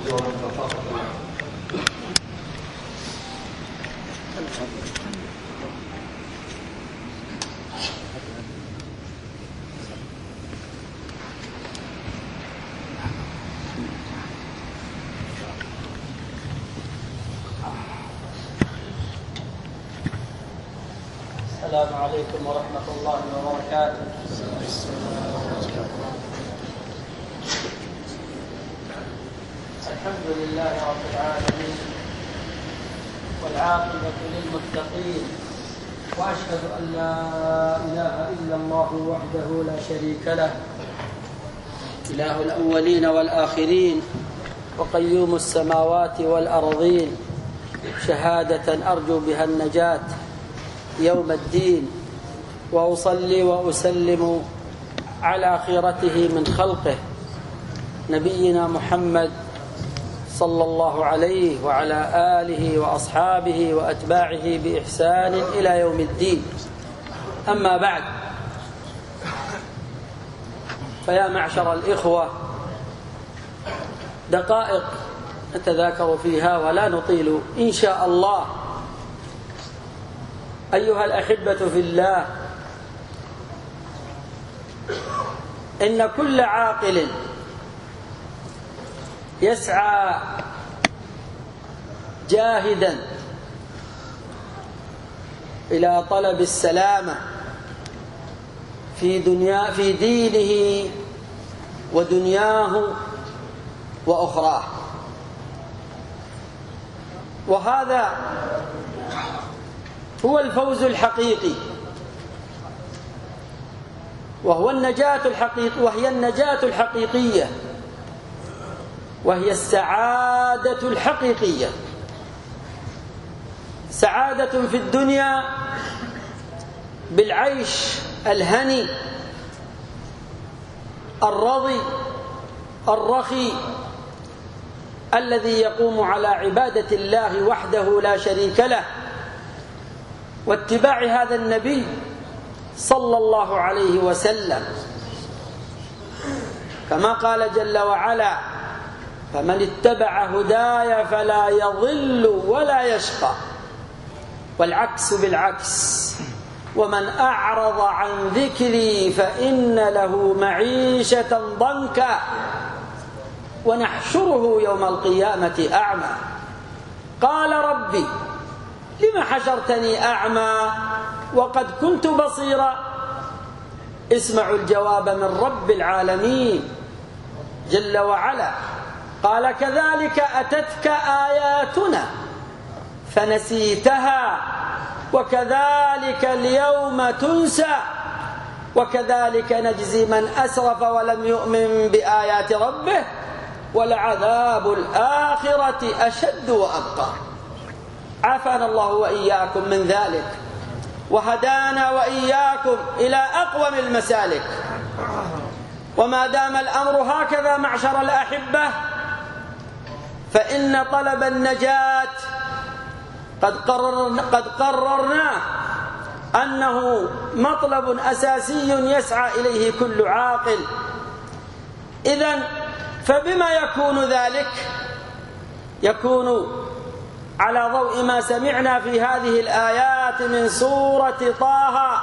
السلام عليكم ورحمة الله وبركاته. الحمد لله رب العالمين والعاقبة للمتقين، وأشهد أن لا إله إلا الله وحده لا شريك له، إله الأولين والآخرين وقيوم السماوات والأرضين، شهادة أرجو بها النجاة يوم الدين، وأصلي وأسلم على خيرته من خلقه نبينا محمد صلى الله عليه وعلى آله وأصحابه وأتباعه بإحسان إلى يوم الدين. أما بعد، فيا معشر الإخوة، دقائق نتذاكر فيها ولا نطيل إن شاء الله. أيها الأحبة في الله، إن كل عاقل يسعى جاهدا إلى طلب السلامة في دينه ودنياه وأخراه، وهذا هو الفوز الحقيقي، وهي النجاة الحقيقية، وهي السعادة الحقيقية، سعادة في الدنيا بالعيش الهني الرضي الرخي الذي يقوم على عبادة الله وحده لا شريك له، واتباع هذا النبي صلى الله عليه وسلم، كما قال جل وعلا: فمن اتبع هداي فلا يضل ولا يشقى، والعكس بالعكس: ومن أعرض عن ذكري فإن له معيشة ضنكا ونحشره يوم القيامة أعمى. قال: ربي لم حشرتني أعمى وقد كنت بصيرا؟ اسمعوا الجواب من رب العالمين جل وعلا، قال: كذلك أتتك آياتنا فنسيتها وكذلك اليوم تنسى وكذلك نجزي من أسرف ولم يؤمن بآيات ربه ولعذاب الآخرة أشد وأبقى. عافانا الله وإياكم من ذلك، وهدانا وإياكم إلى أقوم المسالك. وما دام الأمر هكذا معشر الأحبة، فإن طلب النجاة قد قررنا أنه مطلب أساسي يسعى إليه كل عاقل. إذن فبما يكون ذلك؟ يكون على ضوء ما سمعنا في هذه الآيات من سورة طه: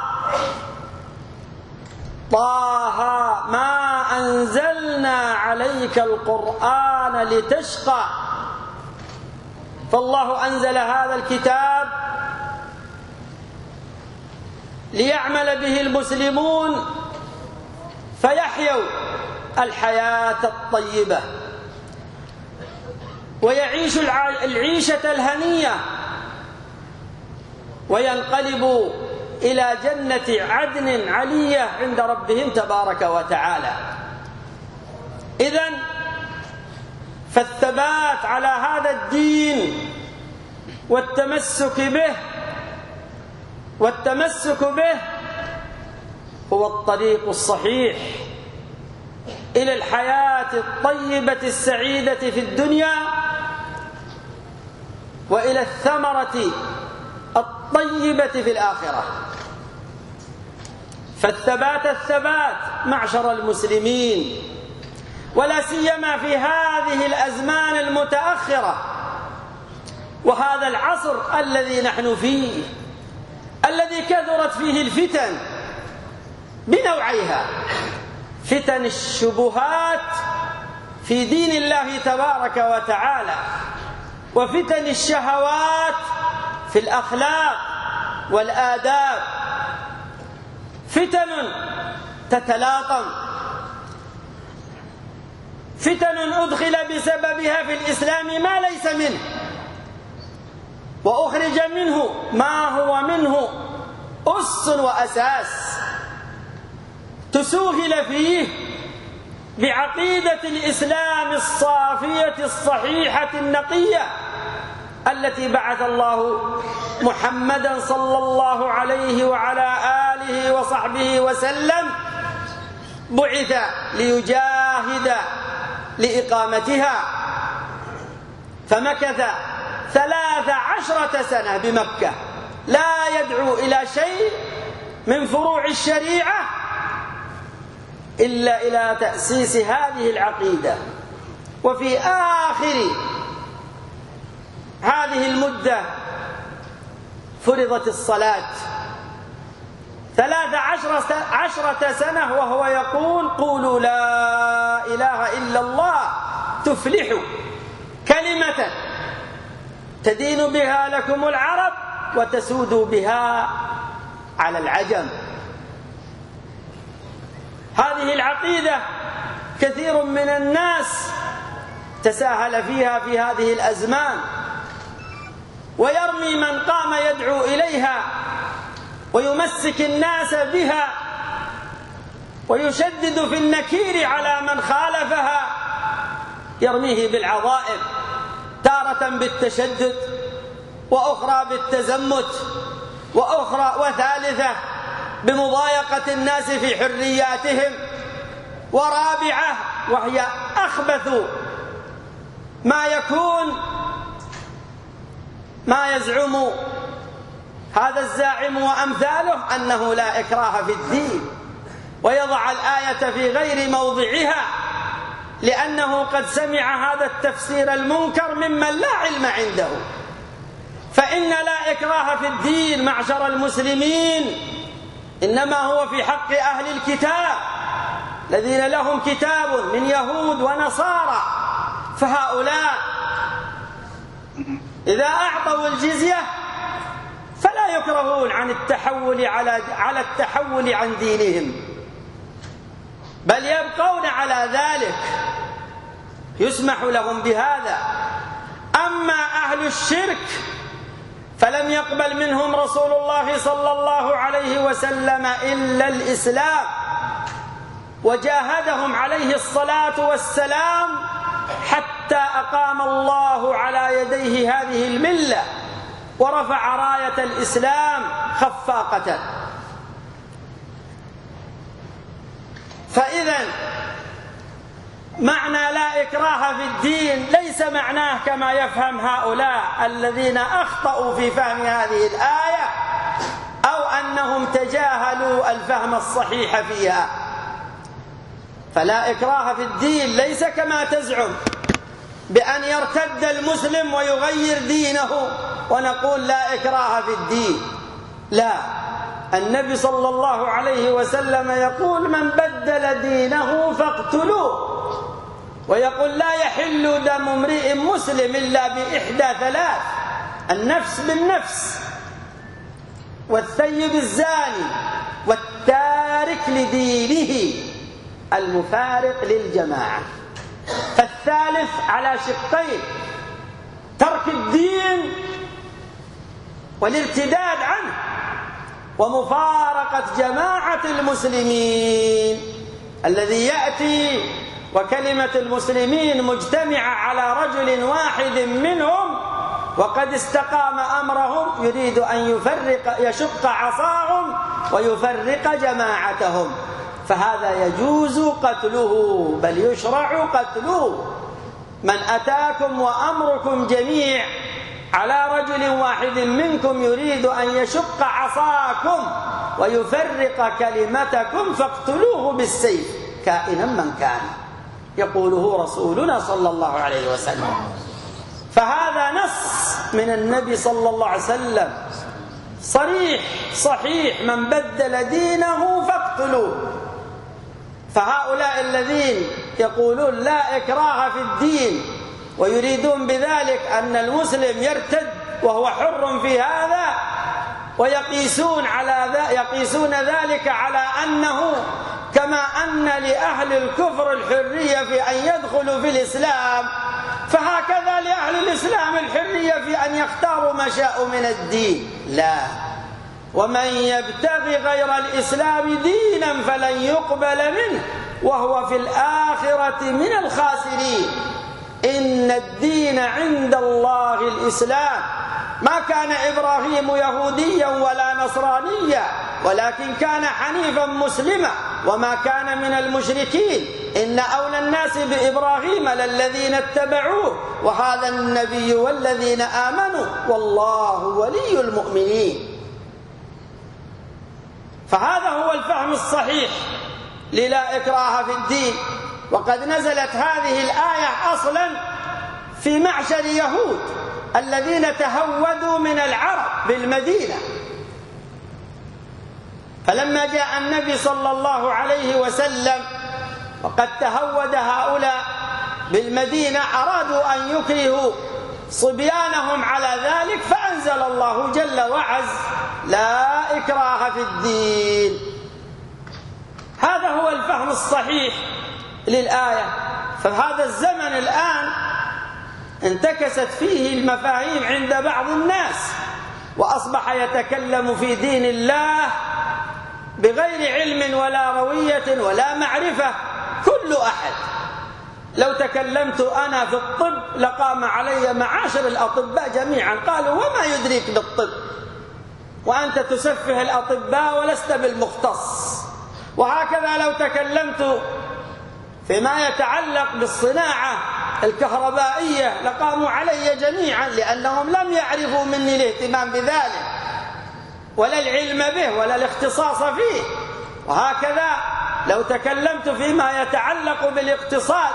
طه ما أنزلنا عليك القرآن لتشقى. فالله أنزل هذا الكتاب ليعمل به المسلمون فيحيوا الحياة الطيبة ويعيش العيشة الهنية وينقلبوا إلى جنة عدن علية عند ربهم تبارك وتعالى. إذن فالثبات على هذا الدين والتمسك به هو الطريق الصحيح إلى الحياة الطيبة السعيدة في الدنيا وإلى الثمرة الطيبة في الآخرة. فالثبات معشر المسلمين، ولا سيما في هذه هذه الأزمان المتأخرة وهذا العصر الذي نحن فيه، الذي كثرت فيه الفتن بنوعيها: فتن الشبهات في دين الله تبارك وتعالى، وفتن الشهوات في الأخلاق والآداب، فتن تتلاطم، فتن أدخل بسببها في الإسلام ما ليس منه، وأخرج منه ما هو منه أس وأساس، تسوهل فيه بعقيدة الإسلام الصافية الصحيحة النقية التي بعث الله محمدا صلى الله عليه وعلى آله وصحبه وسلم، بعث ليجاهد لإقامتها، فمكث 13 سنة بمكة لا يدعو إلى شيء من فروع الشريعة إلا إلى تأسيس هذه العقيدة. وفي آخر هذه المدة فرضت الصلاة 13 سنة وهو يقول: قولوا لا إله إلا الله تفلحوا، كلمة تدين بها لكم العرب وتسود بها على العجم. هذه العقيدة كثير من الناس تساهل فيها في هذه الأزمان، ويرمي من قام يدعو إليها ويمسك الناس بها ويشدد في النكير على من خالفها، يرميه بالعظائم، تارة بالتشدد، وأخرى بالتزمت، وأخرى وثالثة بمضايقة الناس في حرياتهم، ورابعة وهي أخبث ما يكون ما يزعم هذا الزاعم وأمثاله أنه لا إكراه في الدين، ويضع الآية في غير موضعها لأنه قد سمع هذا التفسير المنكر ممن لا علم عنده. فإن لا إكراه في الدين معشر المسلمين إنما هو في حق أهل الكتاب الذين لهم كتاب من يهود ونصارى، فهؤلاء إذا أعطوا الجزية فلا يكرهون عن التحول على التحول عن دينهم، بل يبقون على ذلك، يسمح لهم بهذا. أما أهل الشرك فلم يقبل منهم رسول الله صلى الله عليه وسلم إلا الإسلام، وجاهدهم عليه الصلاة والسلام حتى أقام الله على يديه هذه الملة ورفع راية الإسلام خفاقة. فإذا معنى لا إكراه في الدين ليس معناه كما يفهم هؤلاء الذين أخطأوا في فهم هذه الآية، أو أنهم تجاهلوا الفهم الصحيح فيها. فلا إكراه في الدين ليس كما تزعم بأن يرتد المسلم ويغير دينه ونقول لا إكراه في الدين، لا. النبي صلى الله عليه وسلم يقول: من بدل دينه فاقتلوه، ويقول: لا يحل دم امرئ مسلم إلا بإحدى ثلاث: النفس بالنفس، والثيب الزاني، والتارك لدينه المفارق للجماعة. فالثالث على شقين: ترك الدين والارتداد عنه، ومفارقة جماعة المسلمين. الذي يأتي وكلمة المسلمين مجتمعة على رجل واحد منهم وقد استقام أمرهم يريد أن يشق عصاهم ويفرق جماعتهم، فهذا يجوز قتله، بل يشرع قتله. من أتاكم وأمركم جميع على رجل واحد منكم يريد أن يشق عصاكم ويفرق كلمتكم فاقتلوه بالسيف كائنا من كان. يقوله رسولنا صلى الله عليه وسلم. فهذا نص من النبي صلى الله عليه وسلم صريح صحيح: من بدل دينه فاقتلوه. فهؤلاء الذين يقولون لا إكراه في الدين ويريدون بذلك أن المسلم يرتد وهو حر في هذا، ويقيسون ذلك على أنه كما أن لأهل الكفر الحرية في أن يدخلوا في الإسلام، فهكذا لأهل الإسلام الحرية في أن يختاروا ما شاءوا من الدين. لا، ومن يبتغي غير الإسلام دينا فلن يقبل منه وهو في الآخرة من الخاسرين. إن الدين عند الله الإسلام. ما كان إبراهيم يهوديا ولا نصرانيا، ولكن كان حنيفا مسلما وما كان من المشركين. إن أولى الناس بإبراهيم للذين اتبعوه وهذا النبي والذين آمنوا والله ولي المؤمنين. فهذا هو الفهم الصحيح للا إكراه في الدين. وقد نزلت هذه الآية أصلا في معشر يهود الذين تهودوا من العرب بالمدينة، فلما جاء النبي صلى الله عليه وسلم وقد تهود هؤلاء بالمدينة أرادوا أن يكرهوا صبيانهم على ذلك، فأنزل الله جل وعز: لا إكراه في الدين. هذا هو الفهم الصحيح للآية. فهذا الزمن الآن انتكست فيه المفاهيم عند بعض الناس، وأصبح يتكلم في دين الله بغير علم ولا روية ولا معرفة كل أحد. لو تكلمت أنا في الطب لقام علي معاشر الأطباء جميعا قالوا: وما يدريك بالطب؟ وأنت تسفه الأطباء ولست بالمختص. وهكذا لو تكلمت فيما يتعلق بالصناعة الكهربائية لقاموا علي جميعا، لأنهم لم يعرفوا مني الاهتمام بذلك ولا العلم به ولا الاختصاص فيه. وهكذا لو تكلمت فيما يتعلق بالاقتصاد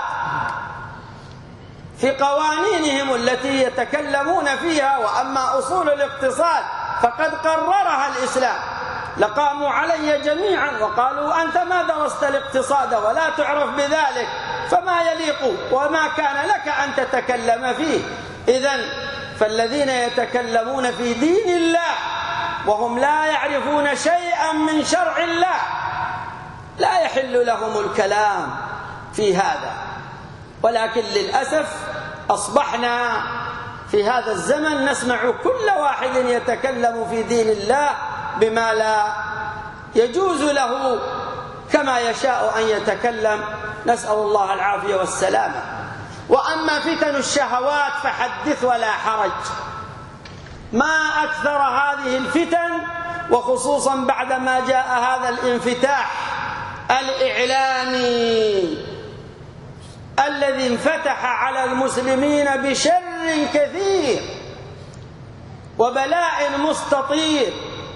في قوانينهم التي يتكلمون فيها، وأما أصول الاقتصاد فقد قررها الإسلام، لقاموا علي جميعا وقالوا: أنت ما درست الاقتصاد ولا تعرف بذلك، فما يليق وما كان لك أن تتكلم فيه. إذن فالذين يتكلمون في دين الله وهم لا يعرفون شيئا من شرع الله لا يحل لهم الكلام في هذا. ولكن للأسف أصبحنا في هذا الزمن نسمع كل واحد يتكلم في دين الله بما لا يجوز له كما يشاء أن يتكلم، نسأل الله العافية والسلامة. وأما فتن الشهوات فحدث ولا حرج. ما أكثر هذه الفتن، وخصوصا بعدما جاء هذا الانفتاح الإعلامي الذي انفتح على المسلمين بشر كثير وبلاء مستطير،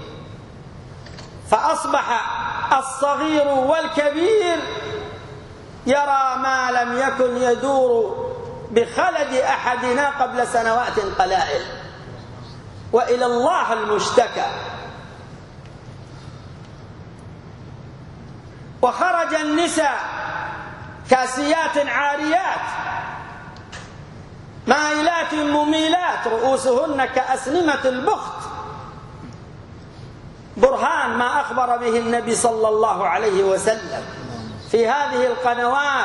فأصبح الصغير والكبير يرى ما لم يكن يدور بخلد أحدنا قبل سنوات قلائل، وإلى الله المشتكى. وخرج النساء كاسيات عاريات مائلات مميلات رؤوسهن كأسنمة البخت، برهان ما أخبر به النبي صلى الله عليه وسلم في هذه القنوات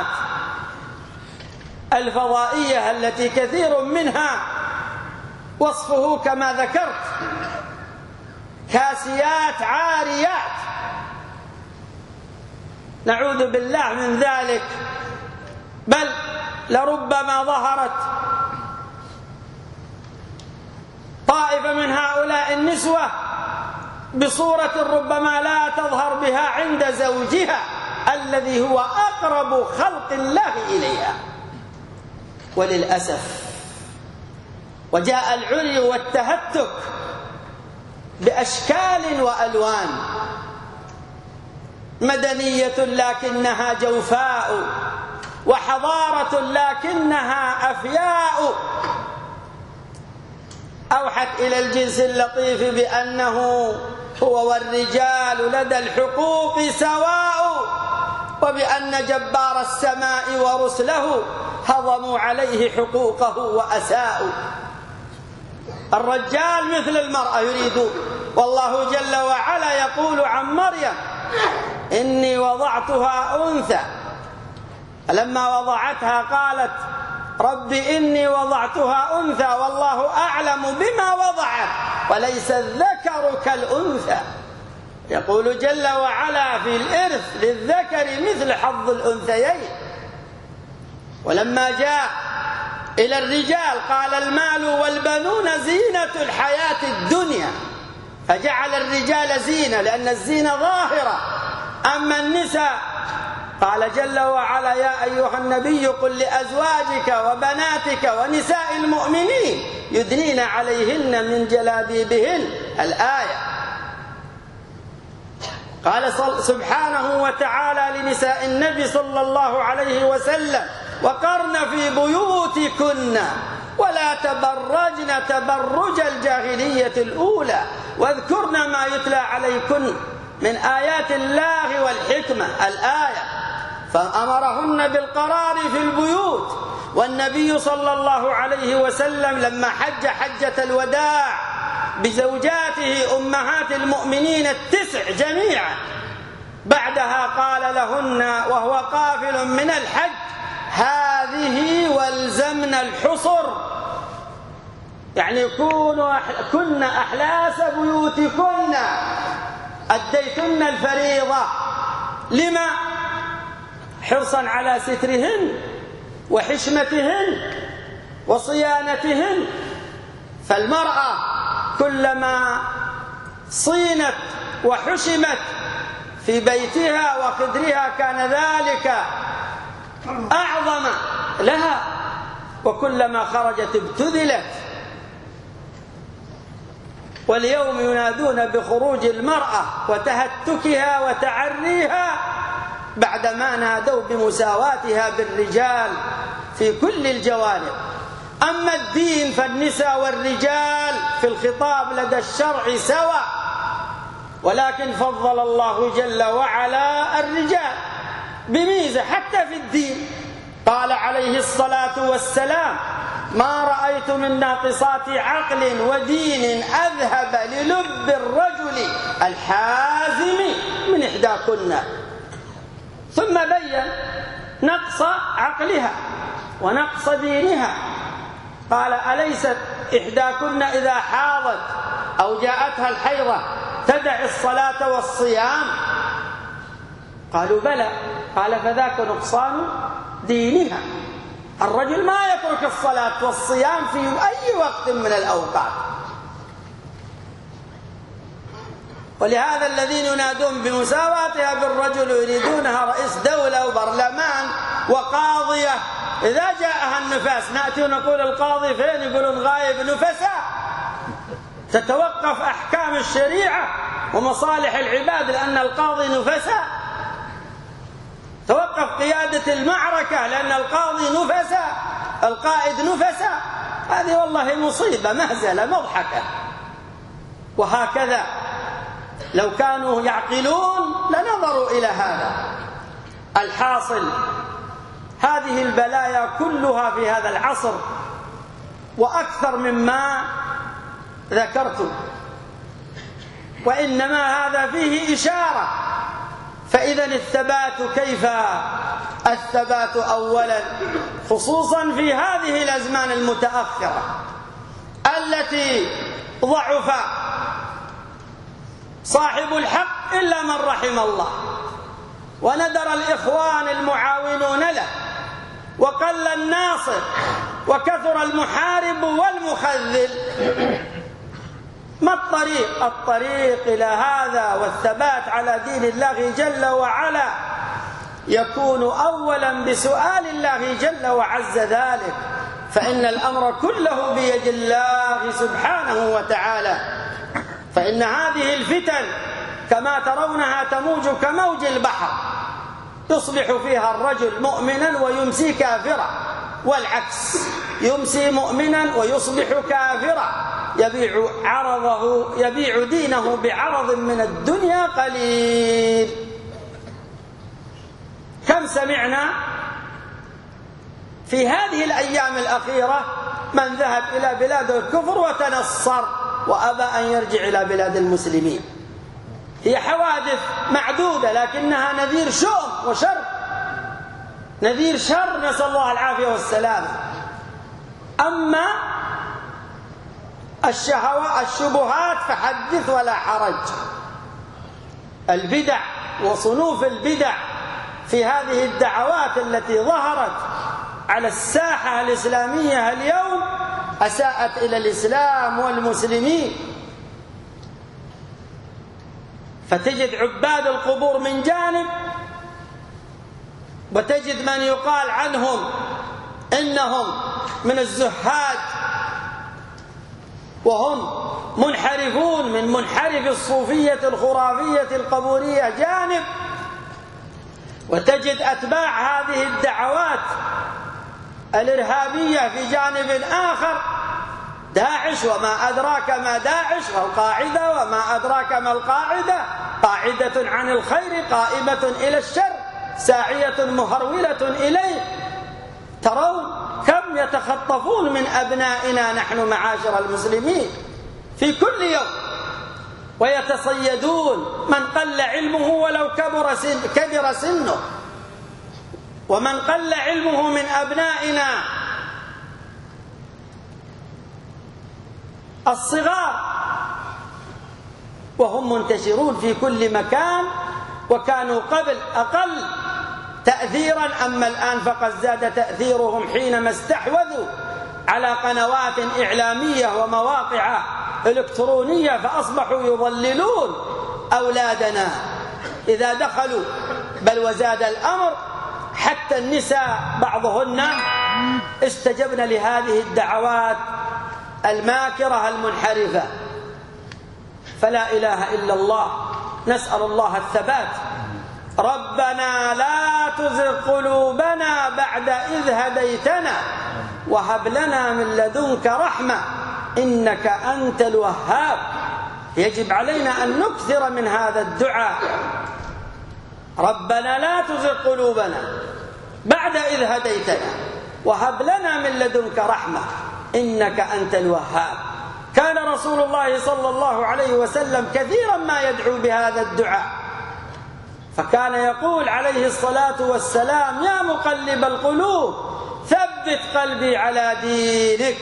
الفضائية التي كثير منها وصفه كما ذكرت: كاسيات عاريات. نعوذ بالله من ذلك، بل لربما ظهرت طائفة من هؤلاء النسوة بصورة ربما لا تظهر بها عند زوجها الذي هو أقرب خلق الله إليها. وللأسف وجاء العري والتهتك بأشكال وألوان، مدنية لكنها جوفاء، وحضارة لكنها أفياء. أوحت إلى الجنس اللطيف بأنه هو والرجال لدى الحقوق سواء، وبأن جبار السماء ورسله هضموا عليه حقوقه وأساءوا. الرجال مثل المرأة يريدون، والله جل وعلا يقول عن مريم: إني وضعتها أنثى. لما وضعتها قالت: رب إني وضعتها أنثى والله أعلم بما وضعت وليس الذكر كالأنثى. يقول جل وعلا في الإرث: للذكر مثل حظ الأنثيين. ولما جاء إلى الرجال قال: المال والبنون زينة الحياة الدنيا، فجعل الرجال زينة لأن الزينة ظاهرة. أما النساء قال جل وعلا: يا أيها النبي قل لأزواجك وبناتك ونساء المؤمنين يدنين عليهن من جلابيبهن. الآية. قال سبحانه وتعالى لنساء النبي صلى الله عليه وسلم: وقرن في بيوتكن ولا تبرجن تبرج الجاهلية الأولى واذكرن ما يتلى عليكن من آيات الله والحكمة. الآية. فأمرهن بالقرار في البيوت. والنبي صلى الله عليه وسلم لما حج حجة الوداع بزوجاته أمهات المؤمنين 9 جميعا، بعدها قال لهن وهو قافل من الحج: هذه والزمن الحصر، يعني كن أحلاس بيوتكن، أديتن الفريضة. لما؟ حرصا على سترهن وحشمتهن وصيانتهن. فالمرأة كلما صينت وحشمت في بيتها وقدرها كان ذلك أعظم لها، وكلما خرجت ابتذلت. واليوم ينادون بخروج المرأة وتهتكها وتعريها بعدما نادوا بمساواتها بالرجال في كل الجوانب. أما الدين فالنساء والرجال في الخطاب لدى الشرع سواء، ولكن فضل الله جل وعلا الرجال بميزة حتى في الدين. قال عليه الصلاة والسلام: ما رأيت من ناقصات عقل ودين أذهب للب الرجل الحازم من إحداكن. ثم بين نقص عقلها ونقص دينها. قال: أليست إحداكن إذا حاضت أو جاءتها الحيضة تدع الصلاة والصيام؟ قالوا: بلى. قال: فذاك نقصان دينها. الرجل ما يترك الصلاة والصيام في أي وقت من الأوقات. ولهذا الذين ينادون بمساواتها بالرجل يريدونها رئيس دولة وبرلمان وقاضية. إذا جاءها النفاس نأتي ونقول: القاضي فين؟ يقولون: غايب نفساء. تتوقف أحكام الشريعة ومصالح العباد لأن القاضي نفساء. توقف قيادة المعركة لأن القاضي نفساء، القائد نفساء. هذه والله مصيبة مهزلة مضحكة. وهكذا لو كانوا يعقلون لنظروا إلى هذا. الحاصل هذه البلايا كلها في هذا العصر وأكثر مما ذكرت، وإنما هذا فيه إشارة. فإذا الثبات كيف؟ الثبات أولا خصوصا في هذه الأزمان المتأخرة التي ضعف صاحب الحق إلا من رحم الله، وندر الإخوان المعاونون له، وقل الناصر، وكثر المحارب والمخذل. ما الطريق؟ الطريق إلى هذا والثبات على دين الله جل وعلا يكون أولا بسؤال الله جل وعز ذلك، فإن الأمر كله بيد الله سبحانه وتعالى. فإن هذه الفتن كما ترونها تموج كموج البحر، يصبح فيها الرجل مؤمنا ويمسي كافرا، والعكس، يمسي مؤمنا ويصبح كافرا، يبيع دينه بعرض من الدنيا قليل. كم سمعنا في هذه الأيام الأخيرة من ذهب إلى بلاد الكفر وتنصر وأبى أن يرجع إلى بلاد المسلمين. هي حوادث معدودة لكنها نذير شؤم وشر، نذير شر، نسأل الله العافية والسلامة. أما الشبهات فحدث ولا حرج. البدع وصنوف البدع في هذه الدعوات التي ظهرت على الساحة الإسلامية اليوم أساءت إلى الإسلام والمسلمين. فتجد عباد القبور من جانب، وتجد من يقال عنهم إنهم من الزهاد وهم منحرفون من منحرف الصوفية الخرافية القبورية جانب، وتجد أتباع هذه الدعوات الإرهابية في جانب آخر، داعش وما أدراك ما داعش، والقاعدة وما أدراك ما القاعدة، قاعدة عن الخير قائمة إلى الشر ساعية مهرولة إليه. ترون كم يتخطفون من أبنائنا نحن معاشر المسلمين في كل يوم، ويتصيدون من قل علمه ولو كبر سنه، ومن قل علمه من أبنائنا الصغار، وهم منتشرون في كل مكان، وكانوا قبل أقل تأثيرا، أما الآن فقد زاد تأثيرهم حينما استحوذوا على قنوات إعلامية ومواقع إلكترونية، فأصبحوا يضللون أولادنا إذا دخلوا. بل وزاد الأمر حتى النساء بعضهن استجبن لهذه الدعوات الماكرة المنحرفة. فلا إله إلا الله، نسأل الله الثبات. ربنا لا تزغ قلوبنا بعد إذ هديتنا وهب لنا من لدنك رحمة إنك أنت الوهاب. يجب علينا أن نكثر من هذا الدعاء. ربنا لا تزغ قلوبنا بعد إذ هديتنا وهب لنا من لدنك رحمة إنك أنت الوهاب. كان رسول الله صلى الله عليه وسلم كثيرا ما يدعو بهذا الدعاء، فكان يقول عليه الصلاة والسلام: يا مقلب القلوب ثبت قلبي على دينك.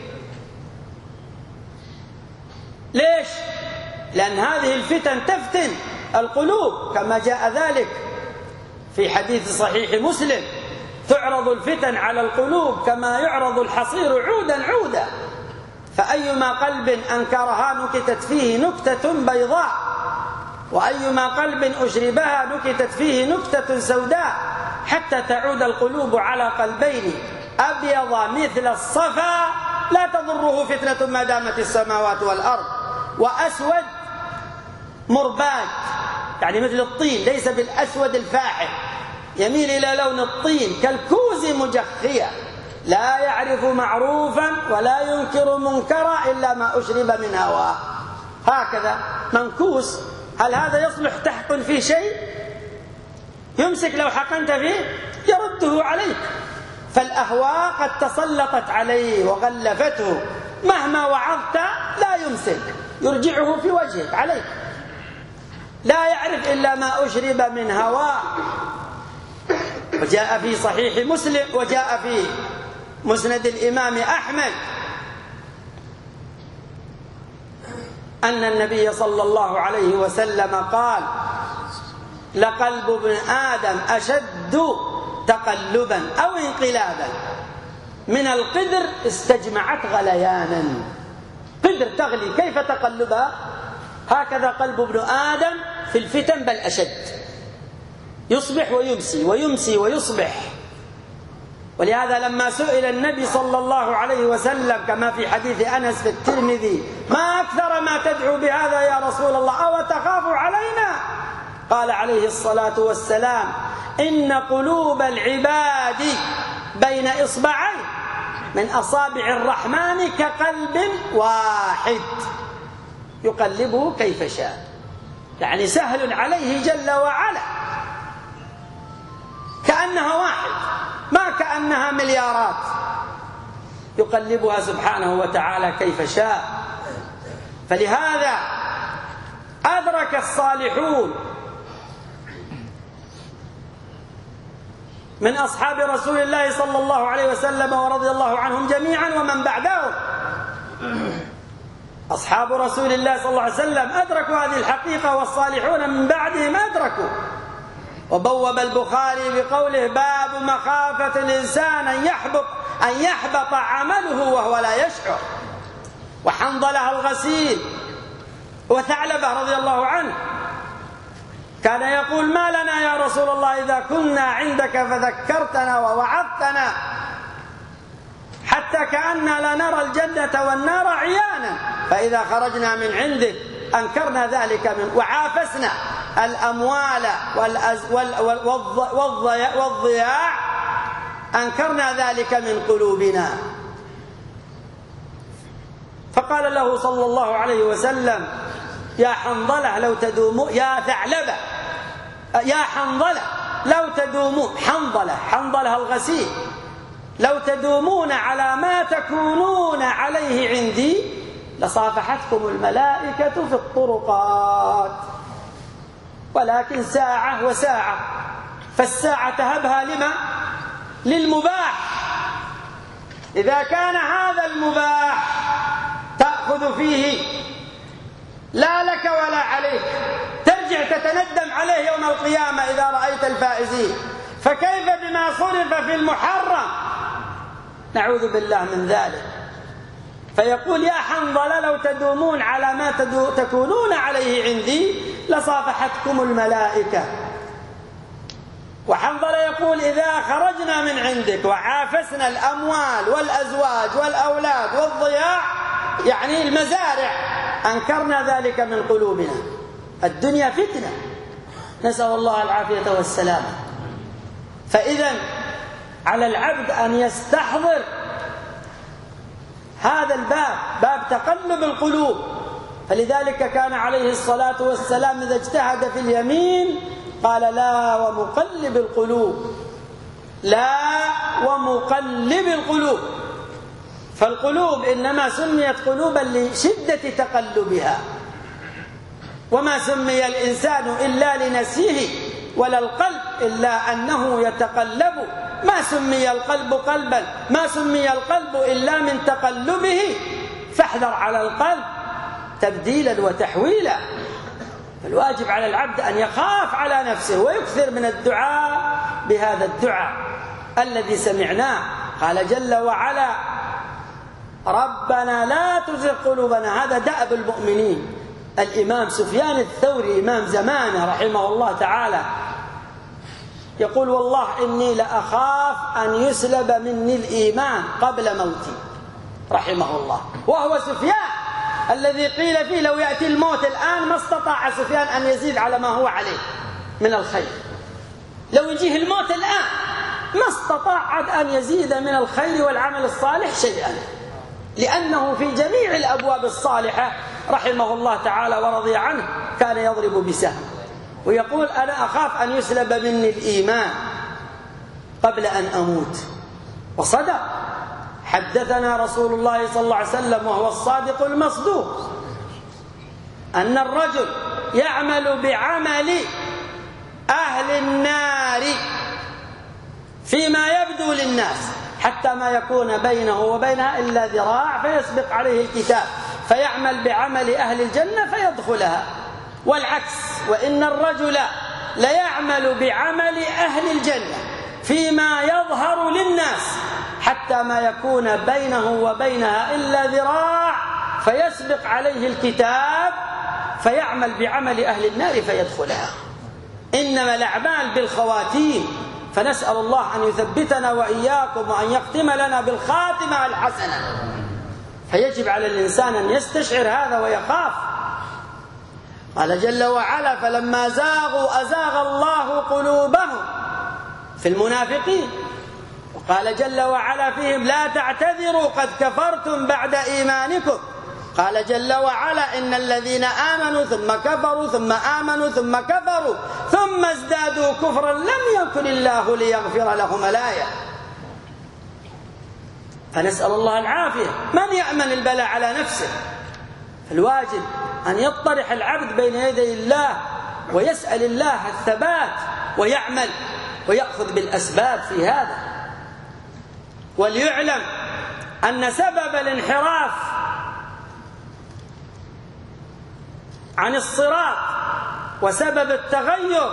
ليش؟ لأن هذه الفتن تفتن القلوب، كما جاء ذلك في حديث صحيح مسلم: تعرض الفتن على القلوب كما يعرض الحصير عودا عودا، فأيما قلب أنكرها نكتت فيه نكتة بيضاء، وأيما قلب أشربها نكتت فيه نكتة سوداء، حتى تعود القلوب على قلبين أبيض مثل الصفا لا تضره فتنة ما دامت السماوات والأرض، وأسود مرباد، يعني مثل الطين، ليس بالأسود الفاحم، يميل إلى لون الطين كالكوز مجخية، لا يعرف معروفا ولا ينكر منكرا إلا ما أشرب من هواه. هكذا منكوس. هل هذا يصلح تحقن فيه شيء؟ يمسك لو حقنت فيه يرده عليك. فالأهواء قد تسلطت عليه وغلفته، مهما وعظت لا يمسك، يرجعه في وجهك عليك، لا يعرف إلا ما أشرب من هواه. وجاء في صحيح مسلم وجاء في مسند الإمام أحمد أن النبي صلى الله عليه وسلم قال: لقلب ابن آدم أشد تقلبا أو انقلابا من القدر استجمعت غليانا. قدر تغلي، كيف تقلبها؟ هكذا قلب ابن آدم في الفتن، بل أشد، يصبح ويمسي ويمسي ويصبح. ولهذا لما سئل النبي صلى الله عليه وسلم كما في حديث أنس في الترمذي: ما أكثر ما تدعو بهذا يا رسول الله، أو تخاف علينا؟ قال عليه الصلاة والسلام: إن قلوب العباد بين إصبعين من أصابع الرحمن كقلب واحد يقلبه كيف شاء. يعني سهل عليه جل وعلا، كأنها واحد ما كأنها مليارات، يقلبها سبحانه وتعالى كيف شاء. فلهذا أدرك الصالحون من أصحاب رسول الله صلى الله عليه وسلم ورضي الله عنهم جميعا ومن بعدهم، أصحاب رسول الله صلى الله عليه وسلم أدركوا هذه الحقيقة، والصالحون من بعدهم أدركوا. وبوب البخاري بقوله: باب مخافة الإنسان أن يحبط عمله وهو لا يشعر. وحنظلة الغسيل وثعلبة رضي الله عنه كان يقول: ما لنا يا رسول الله إذا كنا عندك فذكرتنا ووعظتنا حتى كأننا لا نرى الجنة والنار عيانا، فإذا خرجنا من عندك أنكرنا ذلك وعافسنا الأموال والضياع أنكرنا ذلك من قلوبنا. فقال له صلى الله عليه وسلم: يا حنظلة لو تدومون، يا ثعلبة، يا حنظلة لو تدومون، حنظلة الغسيل، لو تدومون على ما تكونون عليه عندي لصافحتكم الملائكة في الطرقات، ولكن ساعة وساعة، فالساعة تهبها لما؟ للمباح. إذا كان هذا المباح تأخذ فيه لا لك ولا عليك، ترجع تتندم عليه يوم القيامة إذا رأيت الفائزين، فكيف بما صرف في المحرم؟ نعوذ بالله من ذلك. فيقول: يا حنظلة لو تدومون على ما تكونون عليه عندي لصافحتكم الملائكة. وحنظلة يقول: إذا خرجنا من عندك وعافسنا الأموال والأزواج والأولاد والضياع، يعني المزارع، أنكرنا ذلك من قلوبنا. الدنيا فتنة، نسأل الله العافية والسلامة. فإذا على العبد أن يستحضر هذا الباب، باب تقلب القلوب. فلذلك كان عليه الصلاة والسلام إذا اجتهد في اليمين قال: لا ومقلب القلوب، لا ومقلب القلوب. فالقلوب إنما سميت قلوبا لشدة تقلبها، وما سمي الإنسان إلا لنسيه، ولا القلب إلا أنه يتقلب. ما سمي القلب قلبا، ما سمي القلب إلا من تقلبه. فاحذر على القلب تبديلا وتحويلا. الواجب على العبد أن يخاف على نفسه ويكثر من الدعاء بهذا الدعاء الذي سمعناه. قال جل وعلا: ربنا لا تزغ قلوبنا. هذا دأب المؤمنين. الإمام سفيان الثوري إمام زمانه رحمه الله تعالى يقول: والله إني لأخاف أن يسلب مني الإيمان قبل موتي، رحمه الله. وهو سفيان الذي قيل فيه لو يأتي الموت الآن ما استطاع سفيان أن يزيد على ما هو عليه من الخير. لو يجيه الموت الآن ما استطاع أن يزيد من الخير والعمل الصالح شيئا، لأنه في جميع الأبواب الصالحة رحمه الله تعالى ورضي عنه كان يضرب بسهم ويقول: أنا أخاف أن يسلب مني الإيمان قبل أن أموت. وصدق. حدثنا رسول الله صلى الله عليه وسلم وهو الصادق المصدوق أن الرجل يعمل بعمل أهل النار فيما يبدو للناس حتى ما يكون بينه وبينها إلا ذراع فيسبق عليه الكتاب فيعمل بعمل أهل الجنة فيدخلها. والعكس: وإن الرجل ليعمل بعمل أهل الجنة فيما يظهر للناس حتى ما يكون بينه وبينها إلا ذراع فيسبق عليه الكتاب فيعمل بعمل أهل النار فيدخلها. إنما الأعمال بالخواتيم، فنسأل الله أن يثبتنا وإياكم وأن يختم لنا بالخاتمة الحسنة. فيجب على الإنسان أن يستشعر هذا ويخاف. قال جل وعلا: فلما زاغوا أزاغ الله قلوبهم في المنافقين. وقال جل وعلا فيهم لا تعتذروا قد كفرتم بعد إيمانكم. قال جل وعلا إن الذين آمنوا ثم كفروا ثم آمنوا ثم كفروا ثم ازدادوا كفرا لم يكن الله ليغفر لهم الآية. فنسأل الله العافية. من يأمن البلاء على نفسه؟ الواجب أن يطرح العبد بين يدي الله ويسأل الله الثبات ويعمل ويأخذ بالأسباب في هذا. وليعلم أن سبب الانحراف عن الصراط وسبب التغير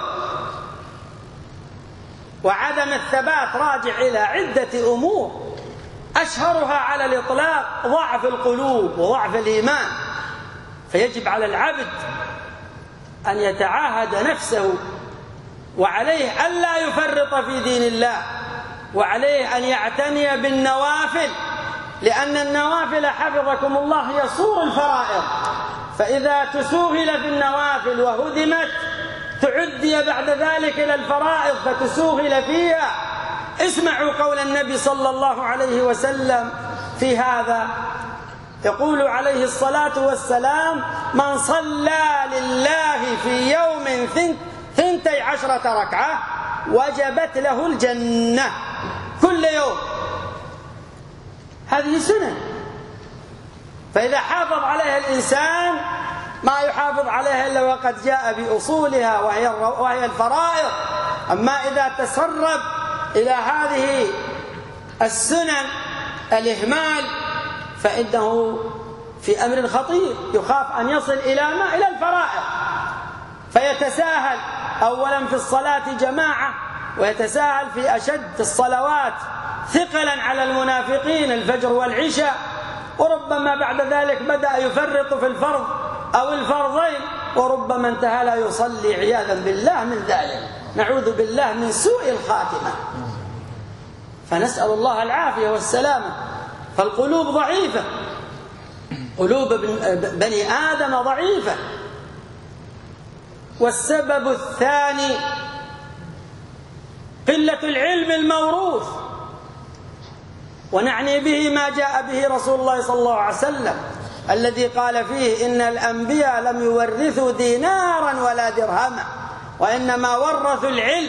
وعدم الثبات راجع إلى عدة أمور، أشهرها على الإطلاق ضعف القلوب وضعف الإيمان. فيجب على العبد أن يتعاهد نفسه، وعليه ألا يفرط في دين الله، وعليه أن يعتني بالنوافل، لأن النوافل حفظكم الله هي صور الفرائض. فإذا تسوهل في النوافل وهدمت تعدي بعد ذلك إلى الفرائض فتسوهل فيها. اسمعوا قول النبي صلى الله عليه وسلم في هذا، يقول عليه الصلاة والسلام من صلى لله في يوم 12 ركعة وجبت له الجنة كل يوم. هذه سنن، فإذا حافظ عليها الإنسان ما يحافظ عليها إلا وقد جاء بأصولها وهي الفرائض. أما إذا تسرب إلى هذه السنن الإهمال فإنه في أمر خطير، يخاف أن يصل إلى ما؟ إلى الفرائض، فيتساهل أولا في الصلاة جماعة، ويتساهل في أشد الصلوات ثقلا على المنافقين الفجر والعشاء، وربما بعد ذلك بدأ يفرط في الفرض أو الفرضين، وربما انتهى لا يصلي عياذا بالله من ذلك. نعوذ بالله من سوء الخاتمة. فنسأل الله العافية والسلامة. فالقلوب ضعيفة، قلوب بني آدم ضعيفة. والسبب الثاني قلة العلم الموروث، ونعني به ما جاء به رسول الله صلى الله عليه وسلم الذي قال فيه إن الأنبياء لم يورثوا دينارا ولا درهما وإنما ورثوا العلم،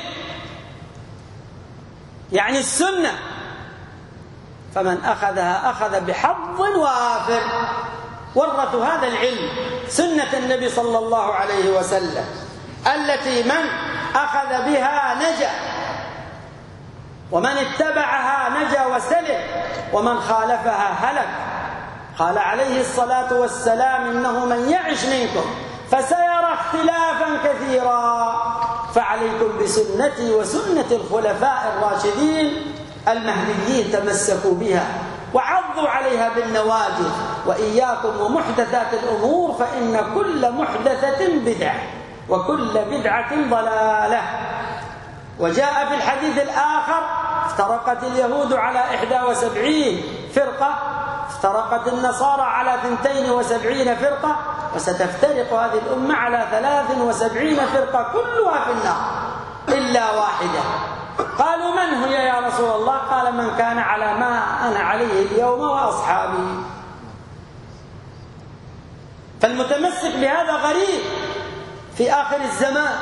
يعني السنة، فمن أخذها أخذ بحظ وافر. ورثوا هذا العلم، سنة النبي صلى الله عليه وسلم التي من أخذ بها نجا، ومن اتبعها نجا وسلم، ومن خالفها هلك. قال عليه الصلاة والسلام إنه من يعش منكم فسيرى اختلافا كثيرا فعليكم بسنتي وسنة الخلفاء الراشدين المهديين تمسكوا بها وعضوا عليها بالنواجذ، وإياكم ومحدثات الأمور فإن كل محدثة بدعة وكل بدعة ضلالة. وجاء في الحديث الآخر افترقت اليهود على 71 فرقة، افترقت النصارى على 72 فرقة، وستفترق هذه الأمة على 73 فرقة كلها في النار إلا واحدة. قالوا من هي يا رسول الله؟ قال من كان على ما أنا عليه اليوم وأصحابي. فالمتمسك بهذا غريب في آخر الزمان،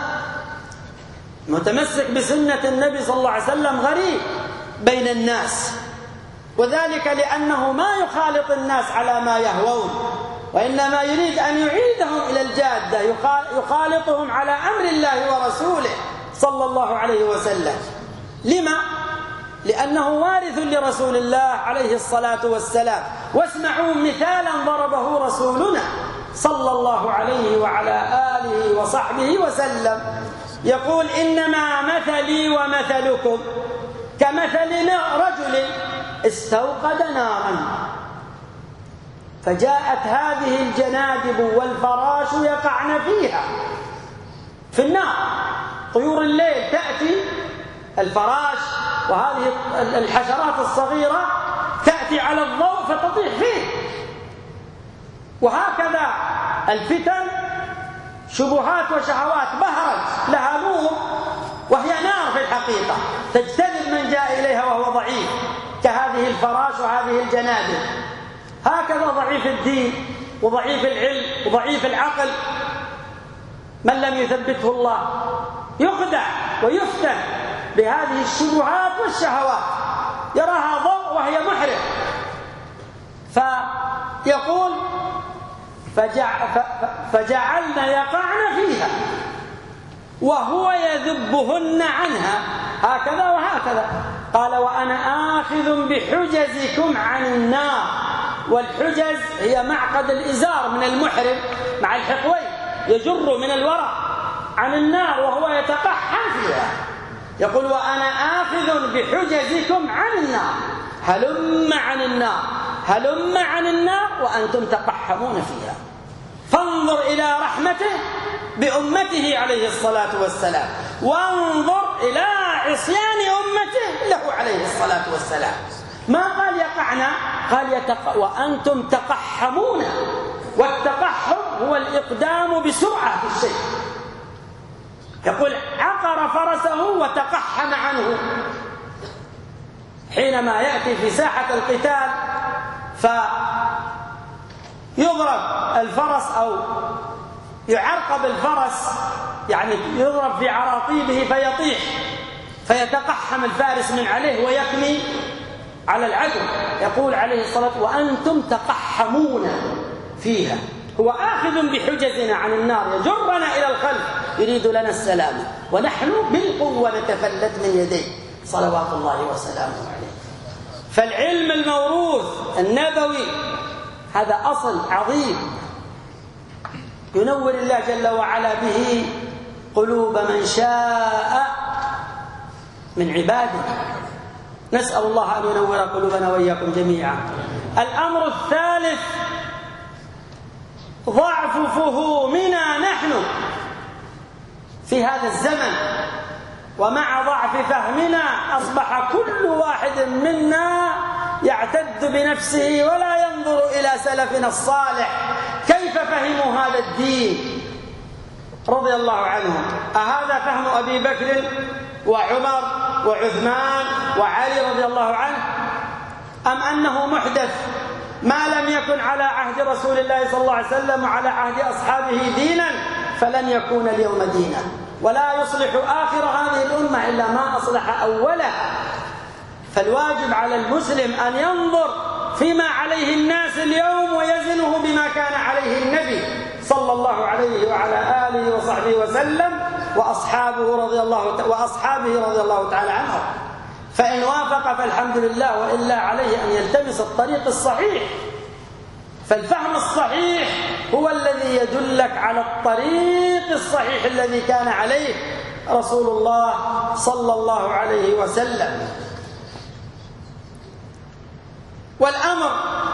متمسك بسنة النبي صلى الله عليه وسلم غريب بين الناس، وذلك لأنه ما يخالط الناس على ما يهوون، وإنما يريد أن يعيدهم إلى الجادة، يخالطهم على أمر الله ورسوله صلى الله عليه وسلم. لما؟ لأنه وارث لرسول الله عليه الصلاة والسلام. واسمعوا مثالا ضربه رسولنا صلى الله عليه وعلى آله وصحبه وسلم، يقول إنما مثلي ومثلكم كمثل رجل استوقد نارا فجاءت هذه الجنادب والفراش يقعن فيها في النار. طيور الليل تأتي، الفراش وهذه الحشرات الصغيرة تأتي على الضوء فتطيح فيه. وهكذا الفتن شبهات وشهوات بهرت لها نور وهي نار في الحقيقة تجتذب من جاء إليها وهو ضعيف، كهذه الفراش وهذه الجنادل. هكذا ضعيف الدين وضعيف العلم وضعيف العقل من لم يثبته الله يخدع ويفتن بهذه الشبهات والشهوات، يراها ضوء وهي محرق، فيقول فجعلنا يقعن فيها وهو يذبهن عنها هكذا وهكذا. قال وأنا آخذ بحجزكم عن النار. والحجز هي معقد الإزار من المحرم مع الحقوين، يجر من الوراء عن النار وهو يتقحم فيها. يقول وأنا آخذ بحجزكم عن النار، هلم عن النار، هلم عن النار وأنتم تقحمون فيها. فانظر إلى رحمته بأمته عليه الصلاة والسلام، وانظر إلى عصيان أمته له عليه الصلاة والسلام. ما قال يقعنا، قال وأنتم تقحمون. والتقحم هو الإقدام بسرعة في الشيء. يقول عقر فرسه وتقحم عنه. حينما يأتي في ساحة القتال فيضرب الفرس أو يعرقب الفرس، يعني يضرب في عراقيبه فيطيح، فيتقحم الفارس من عليه ويكني على العدو. يقول عليه الصلاة وأنتم تقحمون فيها. هو آخذ بحجزنا عن النار، يجرنا إلى الخلف، يريد لنا السلام، ونحن بالقوة نتفلت من يديه صلوات الله وسلامه عليه. فالعلم الموروث النبوي هذا أصل عظيم ينور الله جل وعلا به قلوب من شاء من عباده. نسأل الله أن ينور قلوبنا وإياكم جميعا. الأمر الثالث ضعف فهومنا نحن في هذا الزمن، ومع ضعف فهمنا أصبح كل واحد منا يعتد بنفسه ولا ينظر إلى سلفنا الصالح كيف فهموا هذا الدين رضي الله عنهم. أهذا فهم أبي بكر وعمر وعثمان وعلي رضي الله عنه، أم أنه محدث ما لم يكن على عهد رسول الله صلى الله عليه وسلم وعلى عهد أصحابه دينا فلن يكون اليوم دينا، ولا يصلح آخر هذه الأمة إلا ما أصلح أولها. فالواجب على المسلم أن ينظر فيما عليه الناس اليوم ويزنه بما كان عليه النبي صلى الله عليه وعلى آله وصحبه وسلم وأصحابه رضي الله تعالى عنهم. فإن وافق فالحمد لله، وإلا عليه أن يلتمس الطريق الصحيح. فالفهم الصحيح هو الذي يدلك على الطريق الصحيح الذي كان عليه رسول الله صلى الله عليه وسلم. والأمر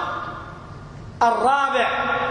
الرابع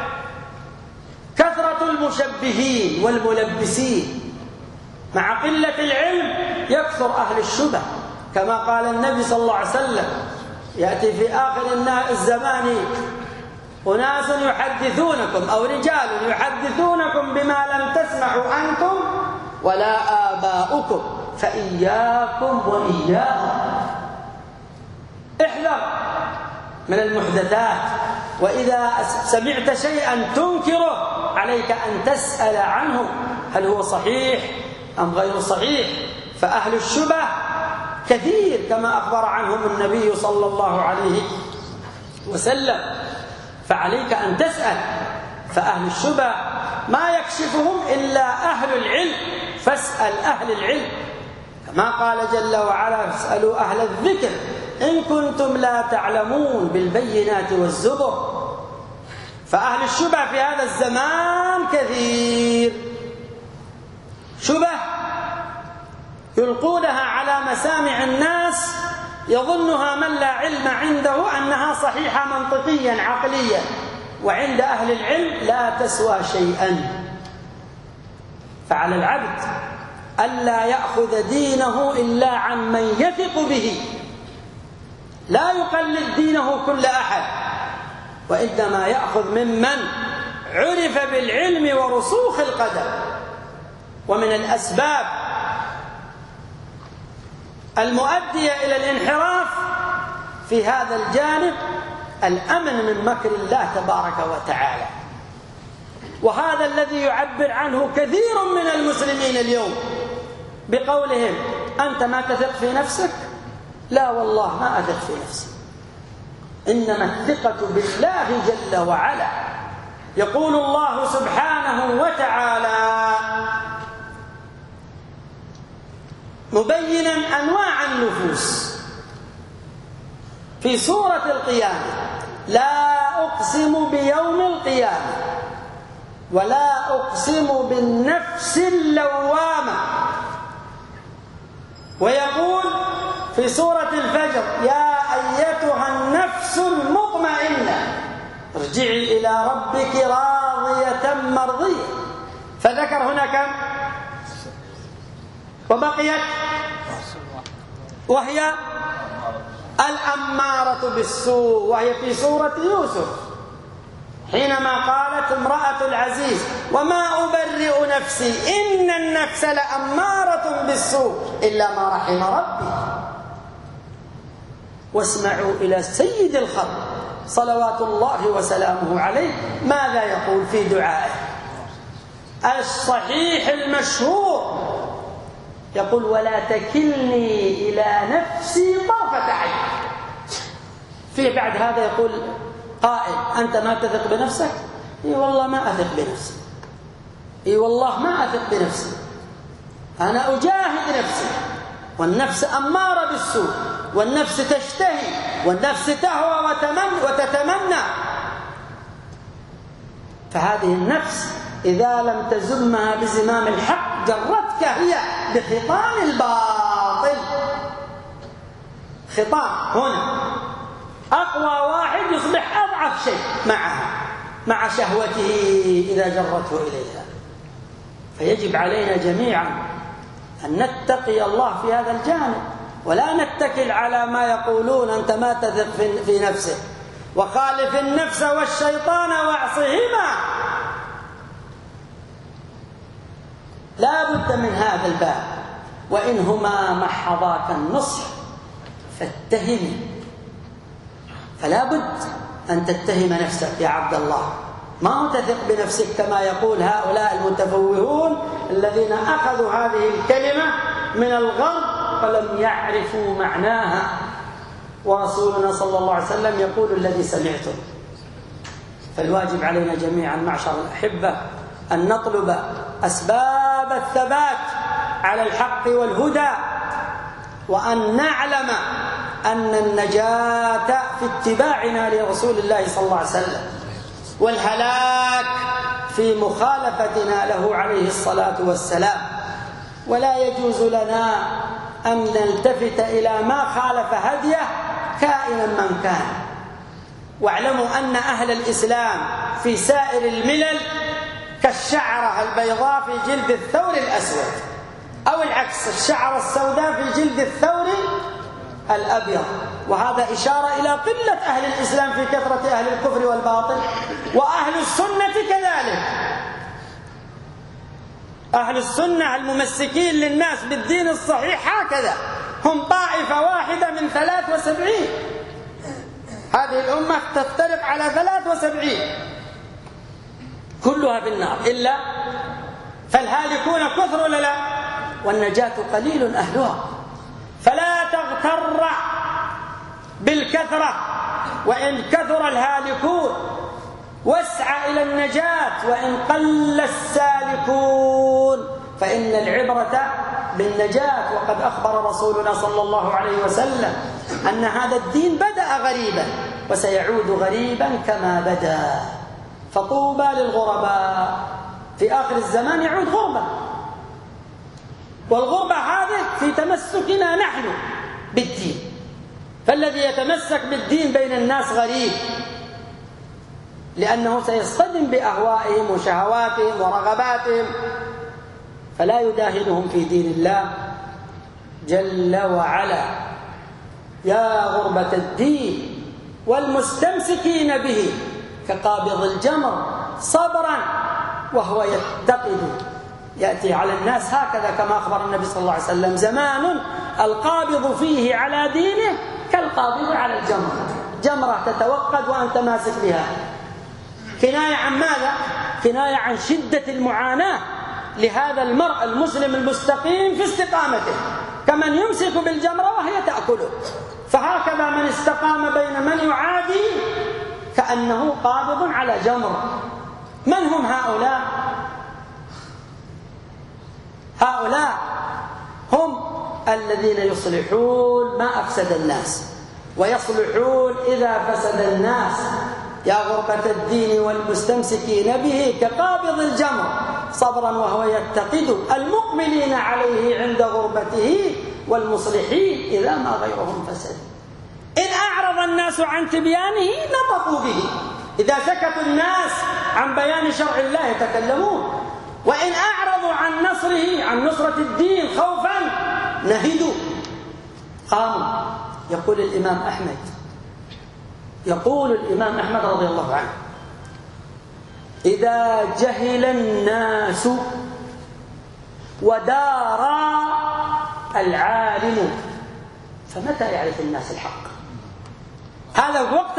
كثرة المشبهين والملبسين. مع قلة العلم يكثر أهل الشبه، كما قال النبي صلى الله عليه وسلم يأتي في آخر الزمان أناس يحدثونكم أو رجال يحدثونكم بما لم تسمعوا أنتم ولا آباؤكم فإياكم وإياهم. احذر من المحدثات، وإذا سمعت شيئا تنكره عليك أن تسأل عنه هل هو صحيح أم غير صحيح. فأهل الشبه كثير كما أخبر عنهم النبي صلى الله عليه وسلم، فعليك أن تسأل. فأهل الشبه ما يكشفهم إلا أهل العلم، فاسأل أهل العلم، كما قال جل وعلا فاسألوا أهل الذكر إن كنتم لا تعلمون بالبينات والزبر. فأهل الشبه في هذا الزمان كثير، شبه يلقونها على مسامع الناس يظنها من لا علم عنده أنها صحيحة منطقيا عقليا، وعند أهل العلم لا تسوى شيئا. فعلى العبد ألا يأخذ دينه إلا عن من يثق به، لا يقلد دينه كل أحد، وإنما يأخذ ممن عرف بالعلم ورسوخ القدم. ومن الأسباب المؤدية إلى الانحراف في هذا الجانب الأمن من مكر الله تبارك وتعالى. وهذا الذي يعبر عنه كثير من المسلمين اليوم بقولهم: أنت ما تثق في نفسك؟ لا والله ما أثق في نفسي، إنما الثقة بالله جل وعلا. يقول الله سبحانه وتعالى مبينا أنواع النفوس في سورة القيامة: لا أقسم بيوم القيامة ولا أقسم بالنفس اللوامة. ويقول في سورة الفجر: يا أيتها النفس المطمئنة ارجعي إلى ربك راضية مرضية. فذكر هنا كم؟ وبقيت وهي الأمارة بالسوء، وهي في سورة يوسف حينما قالت امرأة العزيز: وما أبرئ نفسي إن النفس لأمارة بالسوء إلا ما رحم ربي. واسمعوا إلى سيد الخلق صلوات الله وسلامه عليه ماذا يقول في دعائه الصحيح المشهور، يقول: ولا تكلني إلى نفسي طرفة عين. في بعد هذا يقول قائل: أنت ما تثق بنفسك؟ إي والله ما أثق بنفسي، إي والله ما أثق بنفسي، أنا أجاهد نفسي، والنفس أمارة بالسوء، والنفس تشتهي، والنفس تهوى وتتمنى. فهذه النفس إذا لم تزمها بزمام الحق جرتك هي بخطام الباطل. خطام هنا أقوى واحد يصبح أضعف شيء معها، مع شهوته إذا جرته إليها. فيجب علينا جميعا أن نتقي الله في هذا الجانب، ولا نتكل على ما يقولون: أنت ما تثق في نفسك، وخالف النفس والشيطان واعصهما. لا بد من هذا الباب، وإنهما محضاك النصح فاتهم. فلا بد أن تتهم نفسك يا عبد الله، ما تثق بنفسك كما يقول هؤلاء المتفوهون الذين أخذوا هذه الكلمة من الغرب ولم يعرفوا معناها. ورسولنا صلى الله عليه وسلم يقول الذي سمعتم. فالواجب علينا جميعا معشر الأحبة أن نطلب أسباب الثبات على الحق والهدى، وأن نعلم أن النجاة في اتباعنا لرسول الله صلى الله عليه وسلم، والهلاك في مخالفتنا له عليه الصلاة والسلام. ولا يجوز لنا أن نلتفت إلى ما خالف هديه كائنا من كان. واعلموا أن أهل الإسلام في سائر الملل كالشعرة البيضاء في جلد الثور الأسود، أو العكس، الشعرة السوداء في جلد الثور الأبيض. وهذا إشارة إلى قلة أهل الإسلام في كثرة أهل الكفر والباطل. وأهل السنة كذلك، أهل السنة الممسكين للناس بالدين الصحيح هكذا، هم طائفة واحدة من 73. هذه الأمة تفترق على 73 كلها في النار، إلا فالهالكون كثر ولا لا؟ والنجاة قليل أهلها. فلا تغتر بالكثرة وإن كثر الهالكون، واسعى إلى النجاة وإن قل السالكون، فإن العبرة بالنجاة. وقد أخبر رسولنا صلى الله عليه وسلم أن هذا الدين بدأ غريبا وسيعود غريبا كما بدأ. فطوبى للغرباء، في آخر الزمان يعود غربا. والغربة هذه في تمسكنا نحن بالدين، فالذي يتمسك بالدين بين الناس غريب، لأنه سيصطدم بأهوائهم وشهواتهم ورغباتهم، فلا يداهنهم في دين الله جل وعلا. يا غربة الدين والمستمسكين به كقابض الجمر صبرا وهو يتقد. يأتي على الناس هكذا كما أخبر النبي صلى الله عليه وسلم زمان القابض فيه على دينه كالقابض على الجمرة، جمرة تتوقد وأنت ماسك بها. كناية عن ماذا؟ كناية عن شدة المعاناة لهذا المرء المسلم المستقيم في استقامته، كمن يمسك بالجمرة وهي تأكله. فهكذا من استقام بين من يعادي كأنه قابض على جمر. من هم هؤلاء؟ هؤلاء هم الذين يصلحون ما أفسد الناس، ويصلحون إذا فسد الناس. يا غربة الدين والمستمسكين به كقابض الجمر صبرا وهو يتقد المقبلين عليه عند غربته والمصلحين إذا ما غيرهم فسد. إن أعرض الناس عن تبيانه نطقوا به، إذا سكت الناس عن بيان شرع الله يتكلمون، وإن أعرضوا عن نصره، عن نصرة الدين خوفا نهدوا قاموا. يقول الإمام أحمد رضي الله عنه: إذا جهل الناس ودارا العالم فمتى يعرف الناس الحق؟ هذا وقت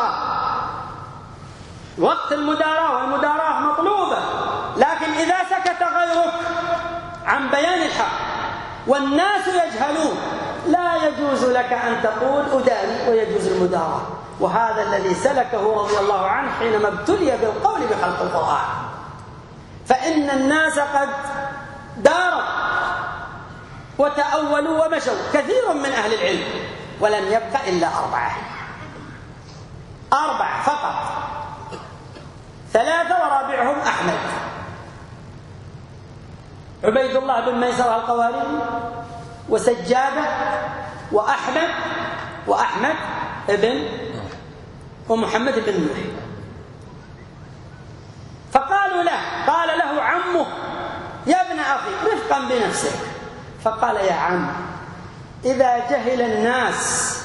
المداراة، والمداراة مطلوبة. لكن إذا سكت غيرك عن بيان الحق والناس يجهلون لا يجوز لك أن تقول أداري، ويجوز المداراة. وهذا الذي سلكه رضي الله عنه حينما ابتلي بالقول بخلق القرآن. فإن الناس قد داروا وتأولوا ومشوا كثير من أهل العلم، ولم يبق إلا 4 فقط، 3 ورابعهم أحمد، عبيد الله بن ميسر القواري، وسجادة، وأحمد ومحمد بن نوح. قال له عمه: يا ابن أخي رفقا بنفسك. فقال: يا عم، إذا جهل الناس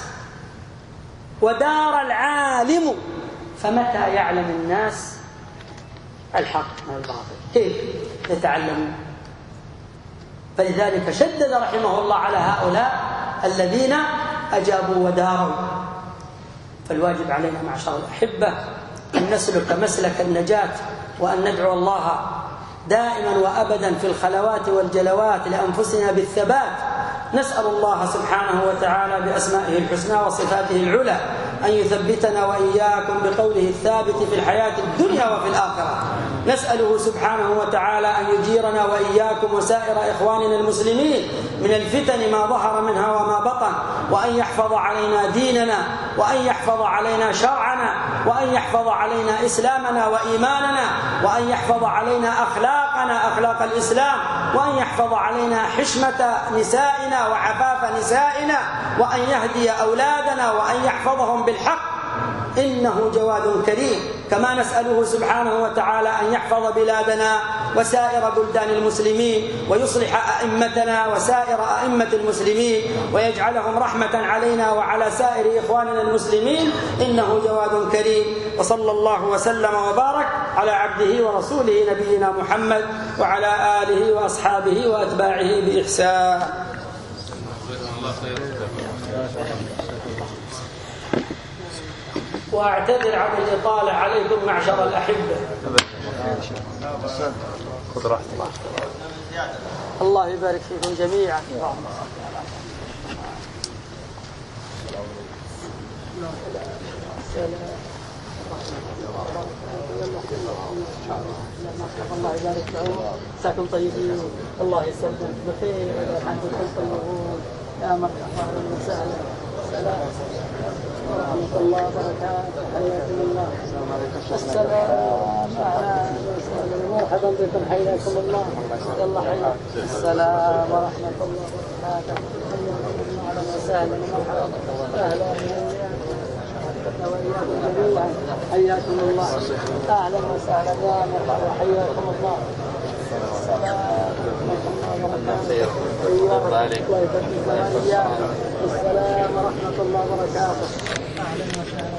ودار العالم فمتى يعلم الناس الحق من الباطل؟ كيف يتعلمون؟ فلذلك شدد رحمه الله على هؤلاء الذين أجابوا وداروا. فالواجب علينا معشر الأحبة أن نسلك مسلك النجاة، وأن ندعو الله دائما وأبدا في الخلوات والجلوات لأنفسنا بالثبات. نسأل الله سبحانه وتعالى بأسمائه الحسنى وصفاته العلى أن يثبتنا وإياكم بقوله الثابت في الحياة الدنيا وفي الآخرة. نسأله سبحانه وتعالى أن يجيرنا وإياكم وسائر إخواننا المسلمين من الفتن ما ظهر منها وما بطن، وأن يحفظ علينا ديننا، وأن يحفظ علينا شرعنا، وأن يحفظ علينا إسلامنا وإيماننا، وأن يحفظ علينا أخلاقنا أخلاق الإسلام، وأن يحفظ علينا حشمة نسائنا وعفاف نسائنا، وأن يهدي أولادنا وأن يحفظهم بالحق إنه جواد كريم. كما نسأله سبحانه وتعالى أن يحفظ بلادنا وسائر بلدان المسلمين، ويصلح أئمتنا وسائر أئمة المسلمين، ويجعلهم رحمة علينا وعلى سائر إخواننا المسلمين إنه جواد كريم. وصلى الله وسلم وبارك على عبده ورسوله نبينا محمد وعلى آله وأصحابه وأتباعه بإحسان. وأعتذر عن الإطالة عليكم معشر الأحبة. الله يبارك فيكم جميعا. الله يبارك فيكم. مساكم طيبين، الله يسلمك بخير، الحمد لله. يا مرحبا وسهلا، سلام ورحمة الله وبركاته، حياكم الله. السلام مرحبا بكم، حياكم الله. يلا حياك. السلام ورحمة الله وبركاته، أهلا وسهلا ومرحبا، أهلا وإياكم جميعا، حياكم الله. أهلا وسهلا يا مرحبا، حياكم الله. السلام ورحمة الله وبركاته. السلام ورحمة الله وبركاته. أهلا وسهلا.